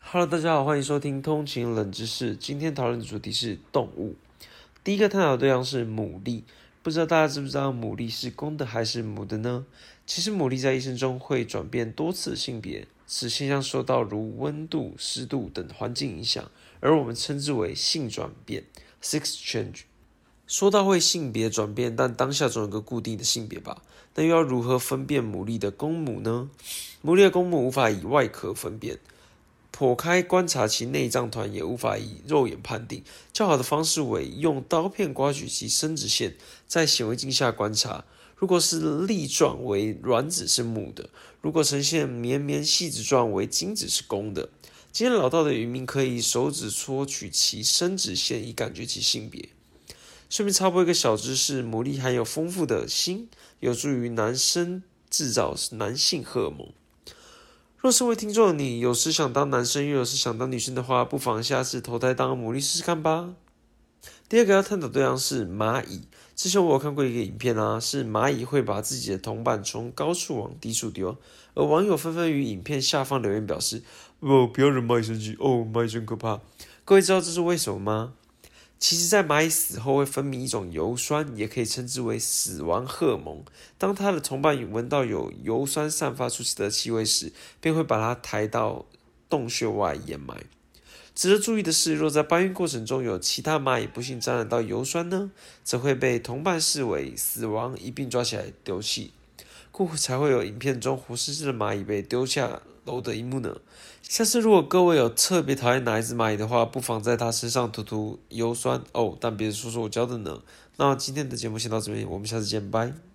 Hello，大家好，欢迎收听通勤冷知识。今天讨论的主题是动物。第一个探讨对象是牡蛎，不知道大家知不知道牡蛎是公的还是母的呢？其实牡蛎在一生中会转变多次性别，此现象受到如温度、湿度等环境影响，而我们称之为性转变 （sex change）。说到会性别转变，但当下总有个固定的性别吧？那又要如何分辨牡蛎的公母呢？牡蛎的公母无法以外壳分辨。剖开观察其内脏团也无法以肉眼判定，较好的方式为用刀片刮取其生殖腺，在显微镜下观察。如果是粒状为卵子是母的，如果呈现绵绵细子状为精子是公的。经验老道的渔民可以手指戳取其生殖腺以感觉其性别。顺便插播一个小知识，牡蛎含有丰富的锌，有助于男生制造男性荷尔蒙。若身为听众的你，有时想当男生又有时想当女生的话，不妨下次投胎当牡蛎试试看吧。第二个要探讨对象是蚂蚁。之前我有看过一个影片是蚂蚁会把自己的同伴从高处往低处丢，而网友纷纷于影片下方留言表示：不要惹蚂蚁生气，蚂蚁真可怕。各位知道这是为什么吗？其实，在蚂蚁死后会分泌一种油酸，也可以称之为死亡荷尔蒙。当它的同伴闻到有油酸散发出的气味时，便会把它抬到洞穴外掩埋。值得注意的是，若在搬运过程中有其他蚂蚁不幸沾染到油酸呢，则会被同伴视为死亡，一并抓起来丢弃。故才会有影片中活生生的蚂蚁被丢下楼的一幕呢。下次如果各位有特别讨厌哪一只蚂蚁的话，不妨在它身上涂油酸但别说我教的呢。那今天的节目先到这边，我们下次见，拜。